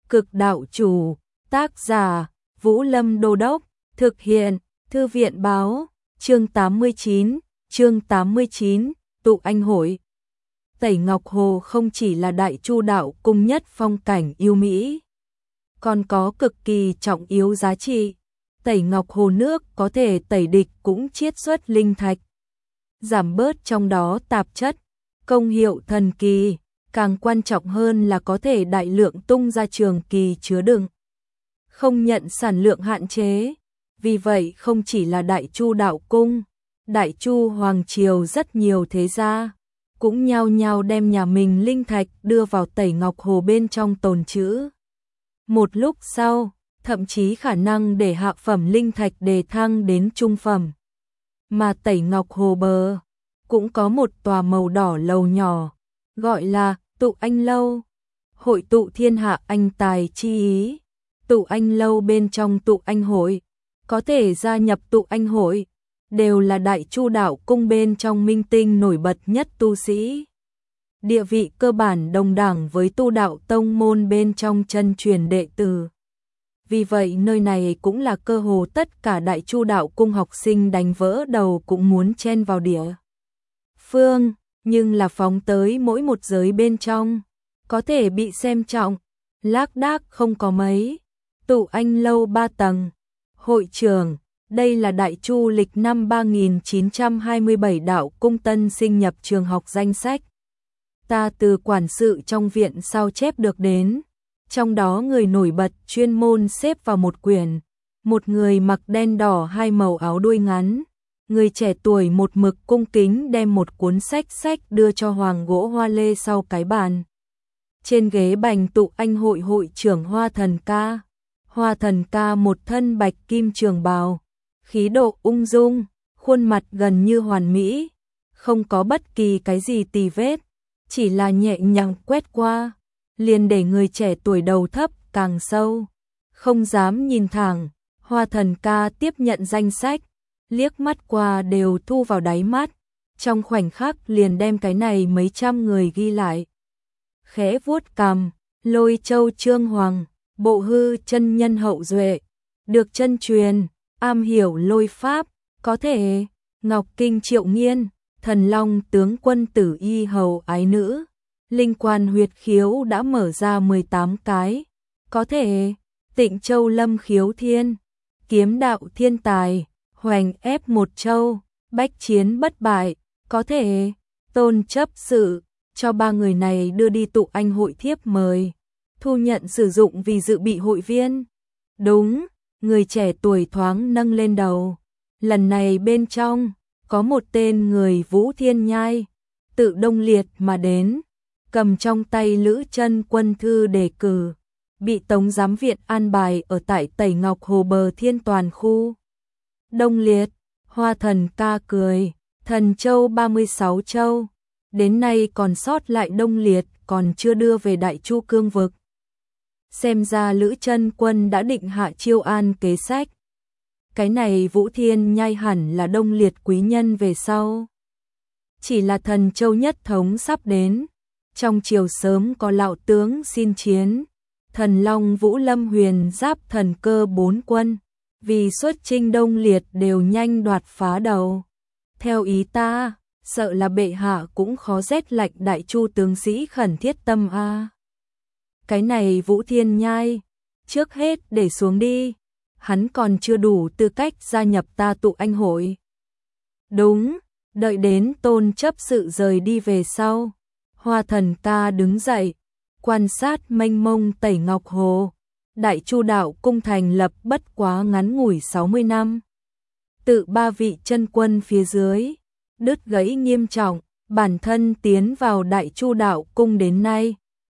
Cực đạo chủ, tác giả, Vũ Lâm Đô Đốc, thực hiện, Thư viện báo, chương 89, tụ anh hội. Tẩy Ngọc Hồ không chỉ là Đại Chu đạo cung nhất phong cảnh yêu mỹ, còn có cực kỳ trọng yếu giá trị. Tẩy Ngọc Hồ nước có thể tẩy địch cũng chiết xuất linh thạch, giảm bớt trong đó tạp chất, công hiệu thần kỳ, càng quan trọng hơn là có thể đại lượng tung ra trường kỳ chứa đựng, không nhận sản lượng hạn chế. Vì vậy không chỉ là Đại Chu đạo cung, Đại Chu hoàng triều rất nhiều thế gia cũng nhao nhao đem nhà mình linh thạch đưa vào Tẩy Ngọc Hồ bên trong tồn trữ. Một lúc sau, thậm chí khả năng để hạ phẩm linh thạch đề thăng đến trung phẩm. Mà Tẩy Ngọc Hồ bờ cũng có một tòa màu đỏ lầu nhỏ, gọi là Tụ Anh Lâu, hội tụ thiên hạ anh tài chi ý. Tụ Anh Lâu bên trong Tụ Anh Hội, có thể gia nhập Tụ Anh Hội, đều là Đại Chu đạo cung bên trong minh tinh nổi bật nhất tu sĩ. Địa vị cơ bản đồng đẳng với tu đạo tông môn bên trong chân truyền đệ tử. Vì vậy nơi này cũng là cơ hồ tất cả Đại Chu đạo cung học sinh đánh vỡ đầu cũng muốn chen vào địa phương, nhưng là phóng tới mỗi một giới bên trong, có thể bị xem trọng, lác đác không có mấy. Tụ Anh Lâu 3 tầng, hội trưởng, đây là Đại Chu lịch năm 3927 đạo cung tân sinh nhập trường học danh sách. Ta từ quản sự trong viện sao chép được đến, trong đó người nổi bật chuyên môn xếp vào một quyển, một người mặc đen đỏ hai màu áo đuôi ngắn, người trẻ tuổi một mực cung kính đem một cuốn sách đưa cho hoàng gỗ hoa lê sau cái bàn. Trên ghế bành Tụ Anh hội hội trưởng Hoa Thần Ca. Hoa Thần Ca một thân bạch kim trường bào, khí độ ung dung, khuôn mặt gần như hoàn mỹ, không có bất kỳ cái gì tì vết, chỉ là nhẹ nhàng quét qua, liền để người trẻ tuổi đầu thấp càng sâu, không dám nhìn thẳng. Hoa Thần Ca tiếp nhận danh sách, liếc mắt qua đều thu vào đáy mắt, trong khoảnh khắc liền đem cái này mấy trăm người ghi lại. Khẽ vuốt cằm, Lôi Châu Trương Hoàng, bộ hư chân nhân hậu duệ, được chân truyền, am hiểu lôi pháp, có thể. Ngọc Kinh Triệu Nghiên, Thần Long tướng quân Tử Y hầu ái nữ, linh quan huyệt khiếu đã mở ra 18 cái, có thể. Tịnh Châu Lâm Khiếu Thiên, kiếm đạo thiên tài, hoành ép một châu, bách chiến bất bại, có thể. Tôn chấp sự, cho 3 người này đưa đi Tụ Anh hội thiếp mời, thu nhận sử dụng vì dự bị hội viên. Đúng, người trẻ tuổi thoáng nâng lên đầu. Lần này bên trong, có một tên người Vũ Thiên Nhai, tự Đông Liệt mà đến, cầm trong tay Lữ Chân Quân thư đề cử, bị Tống giám viện an bài ở tại Tẩy Ngọc Hồ bờ Thiên Toàn khu. Đông Liệt, Hoa Thần Ca cười, Thần Châu 36 châu, đến nay còn sót lại Đông Liệt còn chưa đưa về Đại Chu cương vực. Xem ra Lữ Chân Quân đã định hạ chiêu an kế sách. Cái này Vũ Thiên Nhai hẳn là Đông Liệt quý nhân về sau. Chỉ là Thần Châu nhất thống sắp đến, trong triều sớm có lão tướng xin chiến. Thần Long Vũ Lâm Huyền Giáp Thần Cơ 4 quân, vì xuất chinh Đông Liệt đều nhanh đoạt phá đầu. Theo ý ta, sợ là bệ hạ cũng khó rét lạnh Đại Chu tướng sĩ khẩn thiết tâm a. Cái này Vũ Thiên Nhai, trước hết để xuống đi, hắn còn chưa đủ tư cách gia nhập ta Tụ Anh hội. Đúng, đợi đến Tôn chấp sự rời đi về sau, Hoa Thần Ca đứng dậy, quan sát mênh mông Tẩy Ngọc Hồ. Đại Chu đạo cung thành lập bất quá ngắn ngủi 60 năm. Tự 3 vị chân quân phía dưới, đứt gãy nghiêm trọng, bản thân tiến vào Đại Chu đạo cung đến nay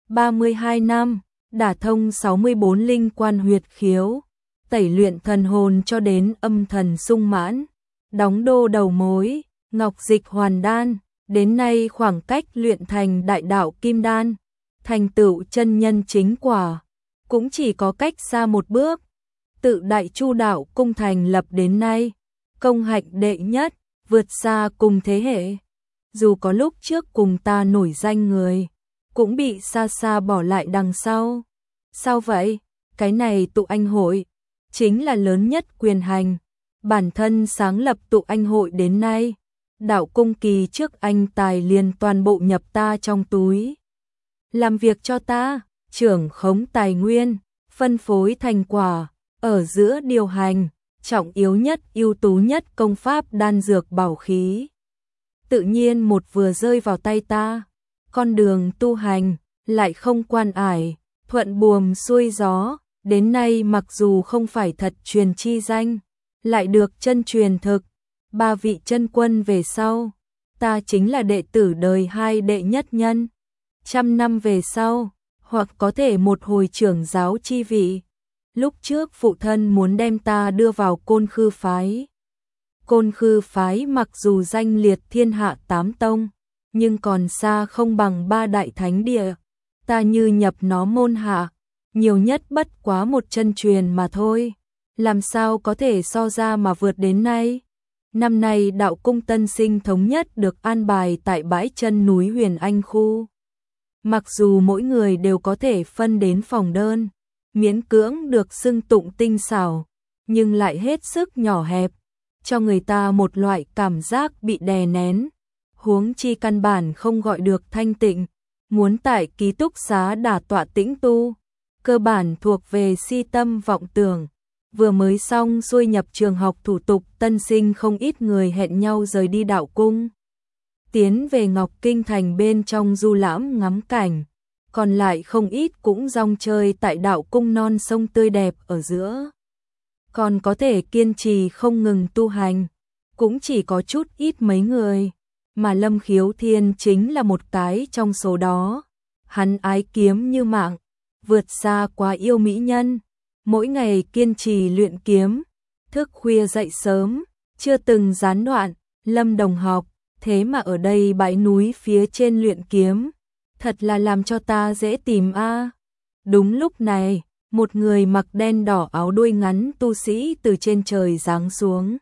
32 năm, đả thông 64 linh quan huyệt khiếu, tẩy luyện thần hồn cho đến âm thần sung mãn, đóng đô đầu mối, ngọc dịch hoàn đan, đến nay khoảng cách luyện thành đại đạo kim đan, thành tựu chân nhân chính quả, cũng chỉ có cách xa một bước. Tự Đại Chu đạo cung thành lập đến nay, công hạnh đệ nhất, vượt xa cùng thế hệ. Dù có lúc trước cùng ta nổi danh người, cũng bị xa xa bỏ lại đằng sau. Sao vậy? Cái này tụ anh hội, chính là lớn nhất quyền hành. Bản thân sáng lập tụ anh hội đến nay, đạo cung kỳ trước anh tài liền toàn bộ nhập ta trong túi. Làm việc cho ta, trưởng khống tài nguyên, phân phối thành quả, ở giữa điều hành, trọng yếu nhất ưu tú nhất công pháp đan dược bảo khí. Tự nhiên một vừa rơi vào tay ta, con đường tu hành, lại không quan ải, thuận buồm xuôi gió, đến nay mặc dù không phải thật truyền chi danh, lại được chân truyền thực, 3 vị chân quân về sau, ta chính là đệ tử đời 2 đệ nhất nhân, 100 năm về sau, hoặc có thể một hồi trưởng giáo chi vị. Lúc trước phụ thân muốn đem ta đưa vào Côn Khư phái. Côn Khư phái mặc dù danh liệt thiên hạ 8 tông, nhưng còn xa không bằng 3 đại thánh địa. Ta như nhập nó môn hạ, nhiều nhất bất quá một chân truyền mà thôi. Làm sao có thể so ra mà vượt đến nay? Năm nay đạo cung tân sinh thống nhất được an bài tại bãi chân núi Huyền Anh khu. Mặc dù mỗi người đều có thể phân đến phòng đơn, miễn cưỡng được xưng tụng tinh xảo, nhưng lại hết sức nhỏ hẹp, cho người ta một loại cảm giác bị đè nén. Huống chi căn bản không gọi được thanh tịnh, muốn tại ký túc xá đả tọa tĩnh tu, cơ bản thuộc về si tâm vọng tưởng. Vừa mới xong xuôi nhập trường học thủ tục, tân sinh không ít người hẹn nhau rời đi đạo cung, tiến về Ngọc Kinh thành bên trong du lãm ngắm cảnh, còn lại không ít cũng rong chơi tại đạo cung non sông tươi đẹp ở giữa. Còn có thể kiên trì không ngừng tu hành, cũng chỉ có chút ít mấy người, mà Lâm Khiếu Thiên chính là một cái trong số đó. Hắn ái kiếm như mạng, vượt xa quá yêu mỹ nhân, mỗi ngày kiên trì luyện kiếm, thức khuya dậy sớm, chưa từng gián đoạn. Lâm đồng học, thế mà ở đây bãi núi phía trên luyện kiếm, thật là làm cho ta dễ tìm a. Đúng lúc này, một người mặc đen đỏ áo đuôi ngắn tu sĩ từ trên trời giáng xuống,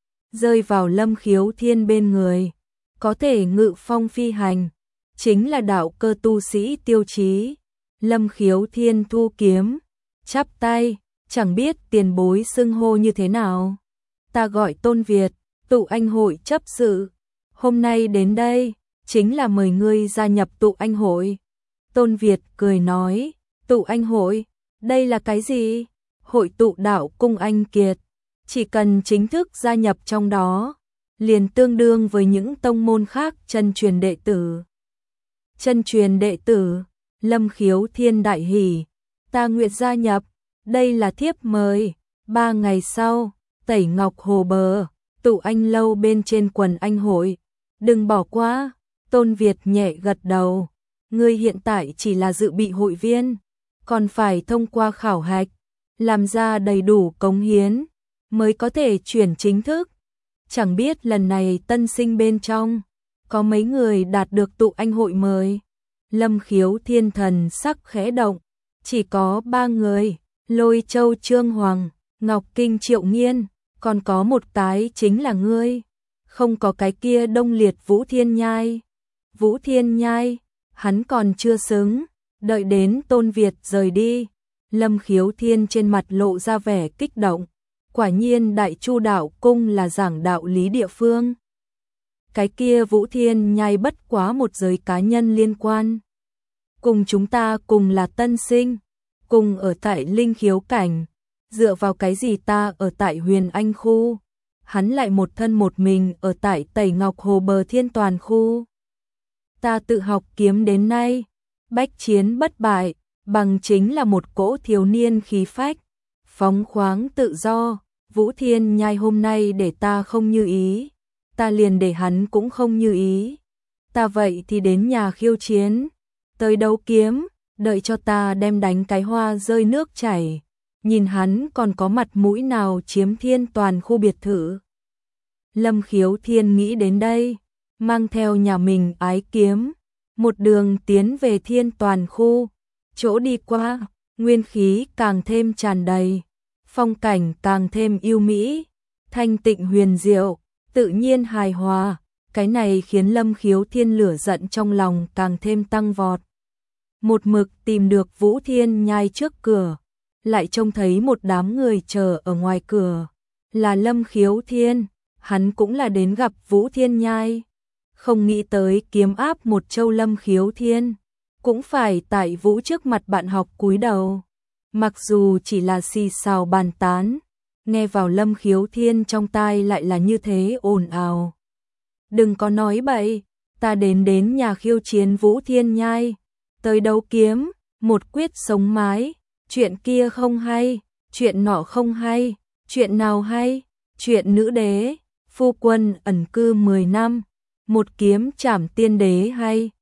rơi vào Lâm Khiếu Thiên bên người, có thể ngự phong phi hành, chính là đạo cơ tu sĩ Tiêu Chí. Lâm Khiếu Thiên thu kiếm, chắp tay, chẳng biết tiền bối xưng hô như thế nào. Ta gọi Tôn Việt, tụ anh hội chấp sự. Hôm nay đến đây, chính là mời ngươi gia nhập tụ anh hội. Tôn Việt cười nói, tụ anh hội, đây là cái gì? Hội tụ đạo cung anh kiệt, chỉ cần chính thức gia nhập trong đó, liền tương đương với những tông môn khác chân truyền đệ tử. Chân truyền đệ tử, Lâm Khiếu Thiên đại hỉ, ta nguyện gia nhập, đây là thiếp mời. 3 ngày sau, Tẩy Ngọc Hồ bờ, tụ anh lâu bên trên quần anh hội. Đừng bỏ qua, Tôn Việt nhẹ gật đầu, ngươi hiện tại chỉ là dự bị hội viên, còn phải thông qua khảo hạch, làm ra đầy đủ cống hiến, mới có thể chuyển chính thức. Chẳng biết lần này tân sinh bên trong, có mấy người đạt được tụ anh hội mời. Lâm Khiếu Thiên thần sắc khẽ động, chỉ có 3 người, Lôi Châu Trương Hoàng, Ngọc Kinh Triệu Nghiên, còn có một cái chính là ngươi. Không có cái kia Đông Liệt Vũ Thiên Nhai. Vũ Thiên Nhai, hắn còn chưa xứng, đợi đến Tôn Việt rời đi. Lâm Khiếu Thiên trên mặt lộ ra vẻ kích động, quả nhiên Đại Chu đạo cung là giảng đạo lý địa phương. Cái kia Vũ Thiên Nhai bất quá một giới cá nhân liên quan. Cùng chúng ta cùng là tân sinh, cùng ở tại Linh Khiếu cảnh, dựa vào cái gì ta ở tại Huyền Anh khu, hắn lại một thân một mình ở tại Tẩy Ngọc Hồ bờ Thiên Toàn khu. Ta tự học kiếm đến nay, bách chiến bất bại, bằng chính là một cỗ thiếu niên khí phách, phóng khoáng tự do. Vũ Thiên Nhai hôm nay để ta không như ý, ta liền để hắn cũng không như ý. Ta vậy thì đến nhà khiêu chiến, tới đấu kiếm, đợi cho ta đem đánh cái hoa rơi nước chảy, nhìn hắn còn có mặt mũi nào chiếm Thiên Toàn khu biệt thự. Lâm Khiếu Thiên nghĩ đến đây, mang theo nhà mình ái kiếm, một đường tiến về Thiên Toàn khu. Chỗ đi qua, nguyên khí càng thêm tràn đầy, phong cảnh càng thêm yêu mỹ, thanh tịnh huyền diệu, tự nhiên hài hòa. Cái này khiến Lâm Khiếu Thiên lửa giận trong lòng càng thêm tăng vọt. một mực tìm được Vũ Thiên Nhai trước cửa, lại trông thấy một đám người chờ ở ngoài cửa, là Lâm Khiếu Thiên, hắn cũng là đến gặp Vũ Thiên Nhai, không nghĩ tới kiếm áp một châu Lâm Khiếu Thiên, cũng phải tại Vũ trước mặt bạn học cúi đầu, mặc dù chỉ là xì xào bàn tán, nghe vào Lâm Khiếu Thiên trong tai lại là như thế ồn ào. Đừng có nói bậy, ta đến nhà khiêu chiến Vũ Thiên Nhai, tới đấu kiếm, một quyết sống mái, chuyện kia không hay, chuyện nọ không hay, chuyện nào hay, chuyện nữ đế, phu quân ẩn cư 10 năm, một kiếm trảm tiên đế hay.